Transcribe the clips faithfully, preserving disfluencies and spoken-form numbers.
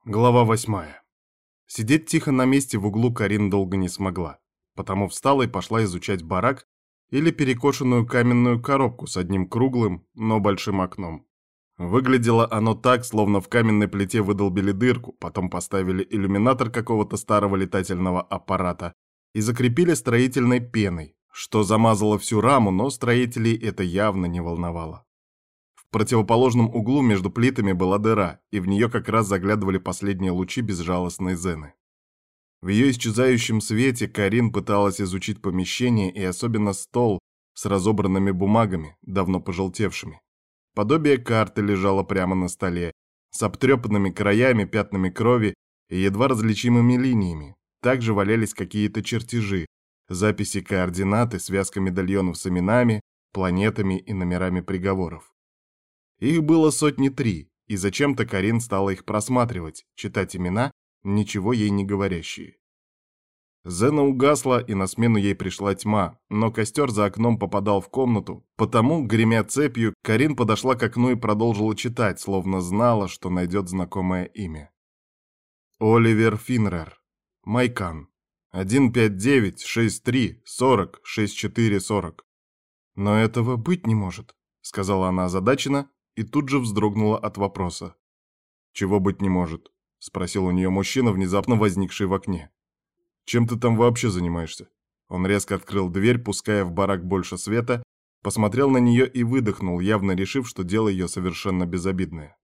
Глава восьмая. Сидеть тихо на месте в углу Карин долго не смогла, потому встала и пошла изучать барак или перекошенную каменную коробку с одним круглым, но большим окном. Выглядело оно так, словно в каменной плите выдолбили дырку, потом поставили иллюминатор какого-то старого летательного аппарата и закрепили строительной пеной, что замазало всю раму, но строителей это явно не волновало. В противоположном углу между плитами была дыра, и в нее как раз заглядывали последние лучи безжалостной Зены. В ее исчезающем свете Карин пыталась изучить помещение и особенно стол с разобранными бумагами, давно пожелтевшими. Подобие карты лежало прямо на столе, с обтрепанными краями, пятнами крови и едва различимыми линиями. Также валялись какие-то чертежи, записи координат и связка медальонов с именами, планетами и номерами приговоров. Их было сотни три, и зачем-то Карин стала их просматривать, читать имена, ничего ей не говорящие. Зена угасла, и на смену ей пришла тьма, но костер за окном попадал в комнату, потому, гремя цепью, Карин подошла к окну и продолжила читать, словно знала, что найдет знакомое имя. Оливер Финрер. Майкан. один пять девять шесть три сорок шесть четыре сорок. Но этого быть не может, сказала она озадаченно и тут же вздрогнула от вопроса. «Чего быть не может?» — спросил у нее мужчина, внезапно возникший в окне. «Чем ты там вообще занимаешься?» Он резко открыл дверь, пуская в барак больше света, посмотрел на нее и выдохнул, явно решив, что дело ее совершенно безобидное.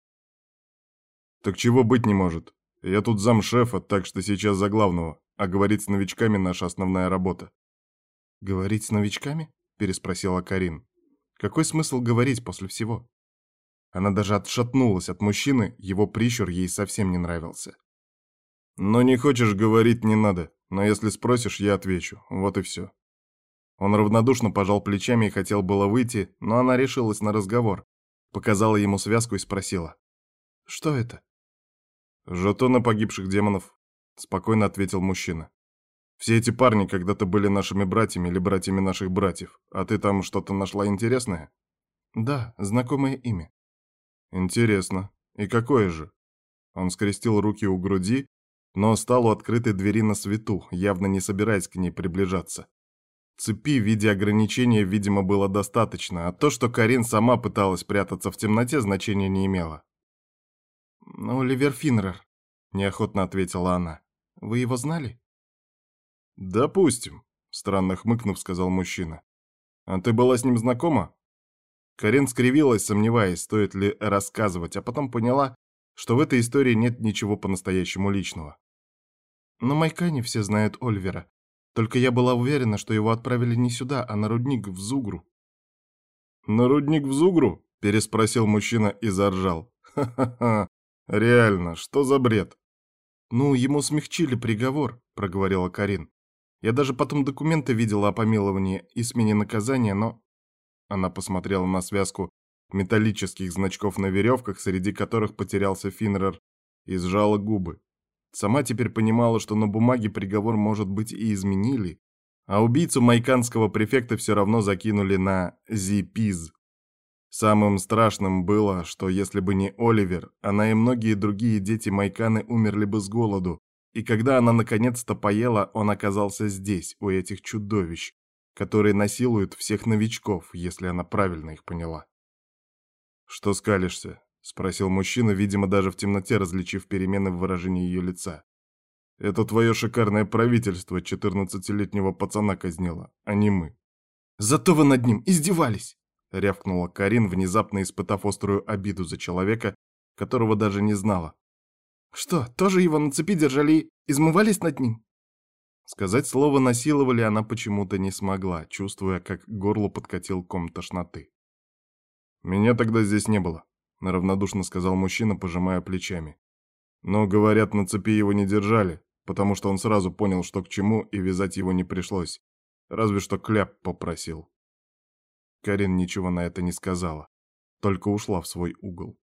«Так чего быть не может? Я тут замшефа, так что сейчас за главного, а говорить с новичками наша основная работа». «Говорить с новичками?» — переспросила Карин. «Какой смысл говорить после всего?» Она даже отшатнулась от мужчины, его прищур ей совсем не нравился. «Но не хочешь говорить, не надо, но если спросишь, я отвечу, вот и все». Он равнодушно пожал плечами и хотел было выйти, но она решилась на разговор, показала ему связку и спросила. «Что это?» «Жетоны погибших демонов», — спокойно ответил мужчина. «Все эти парни когда-то были нашими братьями или братьями наших братьев, а ты там что-то нашла интересное?» «Да, знакомое имя». «Интересно. И какое же?» Он скрестил руки у груди, но стал у открытой двери на свету, явно не собираясь к ней приближаться. Цепи в виде ограничения, видимо, было достаточно, а то, что Карин сама пыталась прятаться в темноте, значения не имело. «Оливер Финрер», — неохотно ответила она. «Вы его знали?» «Допустим», — странно хмыкнув, сказал мужчина. «А ты была с ним знакома?» Карин скривилась, сомневаясь, стоит ли рассказывать, а потом поняла, что в этой истории нет ничего по-настоящему личного. «На Майкане все знают Оливера. Только я была уверена, что его отправили не сюда, а на рудник в Зугру». «На рудник в Зугру?» — переспросил мужчина и заржал. «Ха-ха-ха, реально, что за бред?» «Ну, ему смягчили приговор», — проговорила Карин. «Я даже потом документы видела о помиловании и смене наказания, но...» Она посмотрела на связку металлических значков на веревках, среди которых потерялся Финрер, и сжала губы. Сама теперь понимала, что на бумаге приговор, может быть, и изменили, а убийцу майканского префекта все равно закинули на Зипиз. Самым страшным было, что если бы не Оливер, она и многие другие дети Майканы умерли бы с голоду, и когда она наконец-то поела, он оказался здесь, у этих чудовищ, которые насилуют всех новичков, если она правильно их поняла. «Что скалишься?» — спросил мужчина, видимо, даже в темноте различив перемены в выражении ее лица. «Это твое шикарное правительство четырнадцатилетнего пацана казнило, а не мы». «Зато вы над ним издевались!» — рявкнула Карин, внезапно испытав острую обиду за человека, которого даже не знала. «Что, тоже его на цепи держали и измывались над ним?» Сказать слово «насиловали» она почему-то не смогла, чувствуя, как к горлу подкатил ком тошноты. «Меня тогда здесь не было», — равнодушно сказал мужчина, пожимая плечами. «Но, говорят, на цепи его не держали, потому что он сразу понял, что к чему, и вязать его не пришлось. Разве что кляп попросил». Карин ничего на это не сказала, только ушла в свой угол.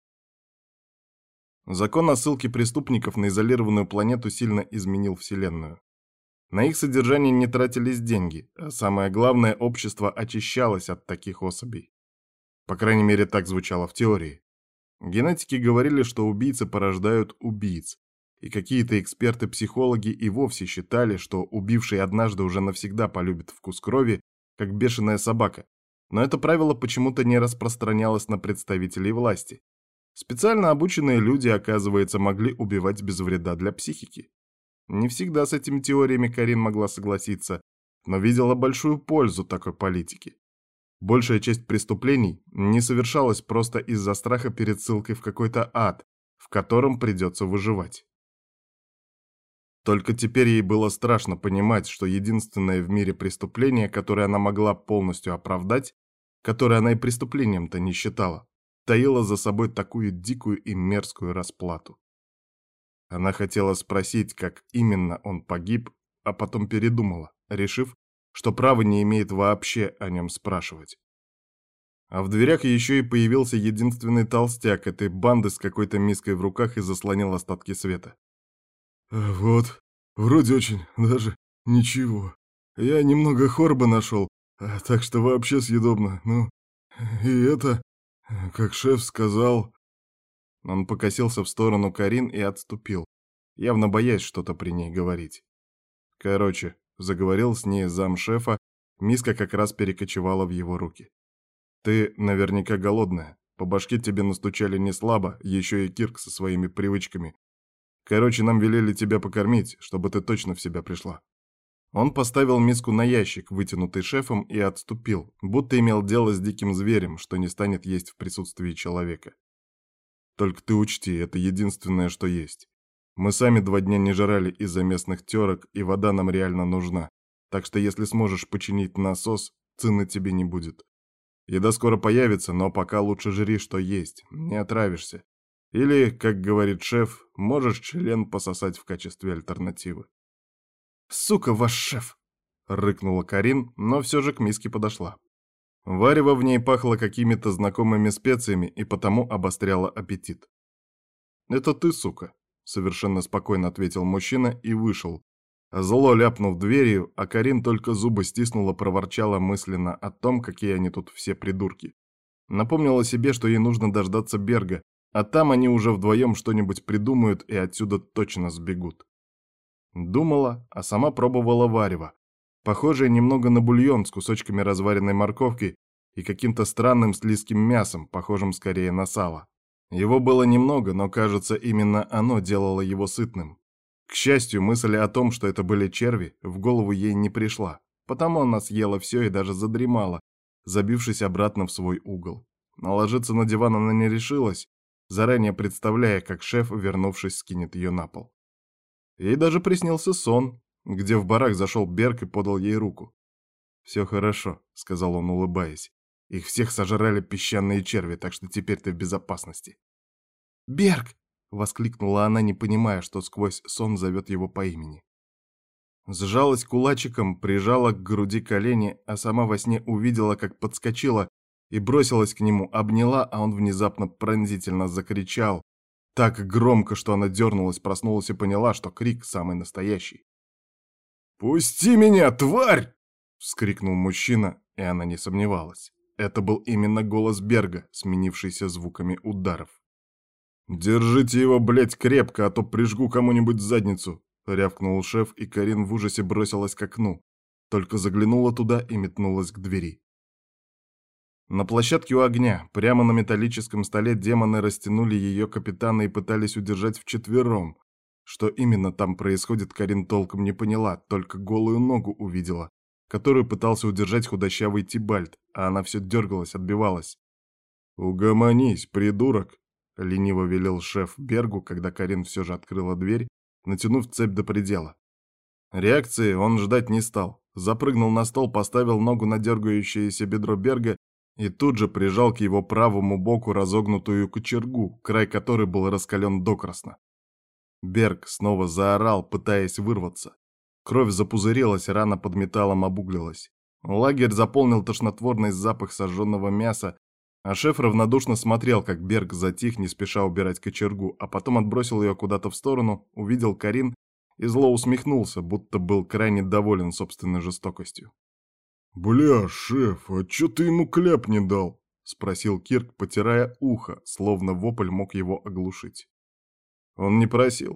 Закон о ссылке преступников на изолированную планету сильно изменил Вселенную. На их содержание не тратились деньги, а самое главное, общество очищалось от таких особей. По крайней мере, так звучало в теории. Генетики говорили, что убийцы порождают убийц, и какие-то эксперты-психологи и вовсе считали, что убивший однажды уже навсегда полюбит вкус крови, как бешеная собака. Но это правило почему-то не распространялось на представителей власти. Специально обученные люди, оказывается, могли убивать без вреда для психики. Не всегда с этими теориями Карин могла согласиться, но видела большую пользу такой политики. Большая часть преступлений не совершалась просто из-за страха перед ссылкой в какой-то ад, в котором придется выживать. Только теперь ей было страшно понимать, что единственное в мире преступление, которое она могла полностью оправдать, которое она и преступлением-то не считала, таило за собой такую дикую и мерзкую расплату. Она хотела спросить, как именно он погиб, а потом передумала, решив, что права не имеет вообще о нем спрашивать. А в дверях еще и появился единственный толстяк этой банды с какой-то миской в руках и заслонил остатки света. «Вот, вроде очень даже ничего. Я немного хорба нашел, так что вообще съедобно. Ну, и это, как шеф сказал...» Он покосился в сторону Карин и отступил, явно боясь что-то при ней говорить. Короче, заговорил с ней замшефа, миска как раз перекочевала в его руки. «Ты наверняка голодная. По башке тебе настучали не слабо, еще и Кирк со своими привычками. Короче, нам велели тебя покормить, чтобы ты точно в себя пришла». Он поставил миску на ящик, вытянутый шефом, и отступил, будто имел дело с диким зверем, что не станет есть в присутствии человека. «Только ты учти, это единственное, что есть. Мы сами два дня не жрали из-за местных терок, и вода нам реально нужна. Так что если сможешь починить насос, цены тебе не будет. Еда скоро появится, но пока лучше жри, что есть, не отравишься. Или, как говорит шеф, можешь член пососать в качестве альтернативы». «Сука, ваш шеф!» — рыкнула Карин, но все же к миске подошла. Варево в ней пахло какими-то знакомыми специями и потому обостряло аппетит. «Это ты, сука», — совершенно спокойно ответил мужчина и вышел. Зло ляпнув дверью, а Карин только зубы стиснула, проворчала мысленно о том, какие они тут все придурки. Напомнила себе, что ей нужно дождаться Берга, а там они уже вдвоем что-нибудь придумают и отсюда точно сбегут. Думала, а сама пробовала варево. Похожее немного на бульон с кусочками разваренной морковки и каким-то странным слизким мясом, похожим скорее на сало. Его было немного, но, кажется, именно оно делало его сытным. К счастью, мысль о том, что это были черви, в голову ей не пришла, потому она съела все и даже задремала, забившись обратно в свой угол. Наложиться на диван она не решилась, заранее представляя, как шеф, вернувшись, скинет ее на пол. Ей даже приснился сон, где в барак зашел Берг и подал ей руку. «Все хорошо», — сказал он, улыбаясь. «Их всех сожрали песчаные черви, так что теперь ты в безопасности». «Берг!» — воскликнула она, не понимая, что сквозь сон зовет его по имени. Сжалась кулачиком, прижала к груди колени, а сама во сне увидела, как подскочила и бросилась к нему, обняла, а он внезапно пронзительно закричал. Так громко, что она дернулась, проснулась и поняла, что крик самый настоящий. «Пусти меня, тварь!» — вскрикнул мужчина, и она не сомневалась. Это был именно голос Берга, сменившийся звуками ударов. «Держите его, блядь, крепко, а то прижгу кому-нибудь задницу!» — рявкнул шеф, и Карин в ужасе бросилась к окну, только заглянула туда и метнулась к двери. На площадке у огня, прямо на металлическом столе, демоны растянули ее капитана и пытались удержать вчетвером. Что именно там происходит, Карин толком не поняла, только голую ногу увидела, которую пытался удержать худощавый Тибальт, а она все дергалась, отбивалась. «Угомонись, придурок!» — лениво велел шеф Бергу, когда Карин все же открыла дверь, натянув цепь до предела. Реакции он ждать не стал. Запрыгнул на стол, поставил ногу на дергающееся бедро Берга и тут же прижал к его правому боку разогнутую кочергу, край которой был раскален докрасно. Берг снова заорал, пытаясь вырваться. Кровь запузырилась, рана под металлом обуглилась. Лагерь заполнил тошнотворный запах сожженного мяса, а шеф равнодушно смотрел, как Берг затих, не спеша убирать кочергу, а потом отбросил ее куда-то в сторону, увидел Карин и зло усмехнулся, будто был крайне доволен собственной жестокостью. «Бля, шеф, а чё ты ему кляп не дал?» — спросил Кирк, потирая ухо, словно вопль мог его оглушить. «Он не просил.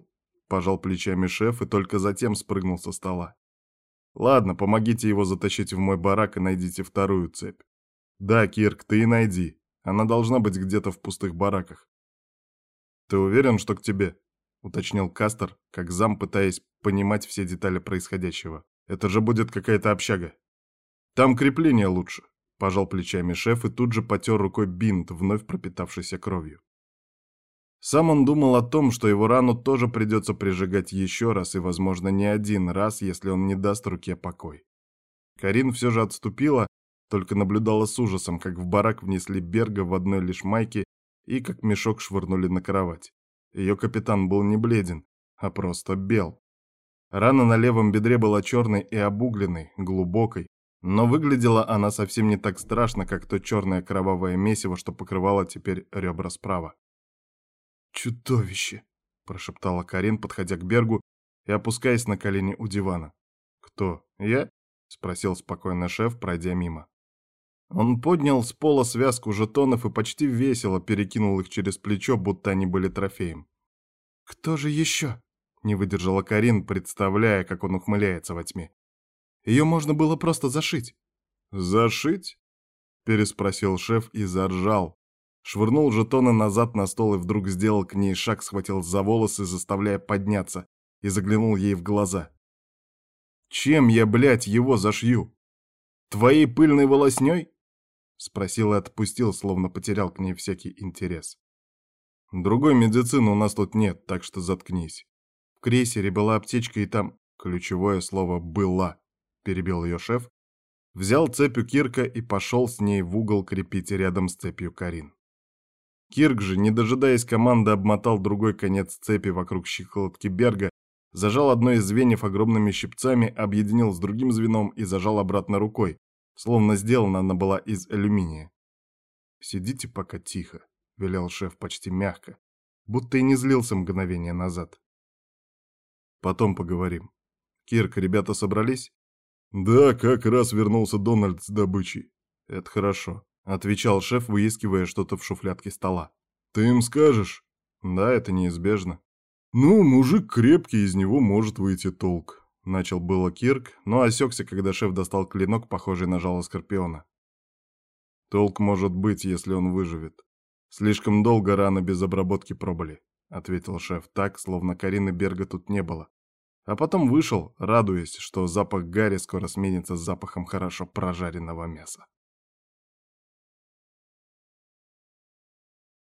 Пожал плечами шеф и только затем спрыгнул со стола. Ладно, помогите его затащить в мой барак и найдите вторую цепь. Да, Кирк, ты и найди. Она должна быть где-то в пустых бараках. Ты уверен, что к тебе? Уточнил Кастер, как зам, пытаясь понимать все детали происходящего. Это же будет какая-то общага. Там крепление лучше. Пожал плечами шеф и тут же потер рукой бинт, вновь пропитавшийся кровью. Сам он думал о том, что его рану тоже придется прижигать еще раз и, возможно, не один раз, если он не даст руке покой. Карин все же отступила, только наблюдала с ужасом, как в барак внесли Берга в одной лишь майке и как мешок швырнули на кровать. Ее капитан был не бледен, а просто бел. Рана на левом бедре была черной и обугленной, глубокой, но выглядела она совсем не так страшно, как то черное кровавое месиво, что покрывало теперь ребра справа. «Чудовище!» — прошептала Карин, подходя к Бергу и опускаясь на колени у дивана. «Кто? Я?» — спросил спокойно шеф, пройдя мимо. Он поднял с пола связку жетонов и почти весело перекинул их через плечо, будто они были трофеем. «Кто же еще?» — не выдержала Карин, представляя, как он ухмыляется во тьме. «Ее можно было просто зашить». «Зашить?» — переспросил шеф и заржал. Швырнул жетоны назад на стол и вдруг сделал к ней шаг, схватил за волосы, заставляя подняться, и заглянул ей в глаза. «Чем я, блядь, его зашью? Твоей пыльной волосней?» — спросил и отпустил, словно потерял к ней всякий интерес. «Другой медицины у нас тут нет, так что заткнись. В крейсере была аптечка, и там...» Ключевое слово «была», — перебил ее шеф, взял цепь у Кирка и пошел с ней в угол крепить рядом с цепью Карин. Кирк же, не дожидаясь команды, обмотал другой конец цепи вокруг щиколотки Берга, зажал одно из звеньев огромными щипцами, объединил с другим звеном и зажал обратно рукой, словно сделана она была из алюминия. «Сидите пока тихо», — велел шеф почти мягко, будто и не злился мгновение назад. «Потом поговорим. Кирк, ребята собрались?» «Да, как раз вернулся Дональд с добычей». «Это хорошо», — отвечал шеф, выискивая что-то в шуфлядке стола. «Ты им скажешь?» «Да, это неизбежно». «Ну, мужик крепкий, из него может выйти толк», — начал было Кирк, но осекся, когда шеф достал клинок, похожий на жало скорпиона. «Толк может быть, если он выживет. Слишком долго раны без обработки пробыли», — ответил шеф так, словно Карины Берга тут не было. А потом вышел, радуясь, что запах гари скоро сменится запахом хорошо прожаренного мяса.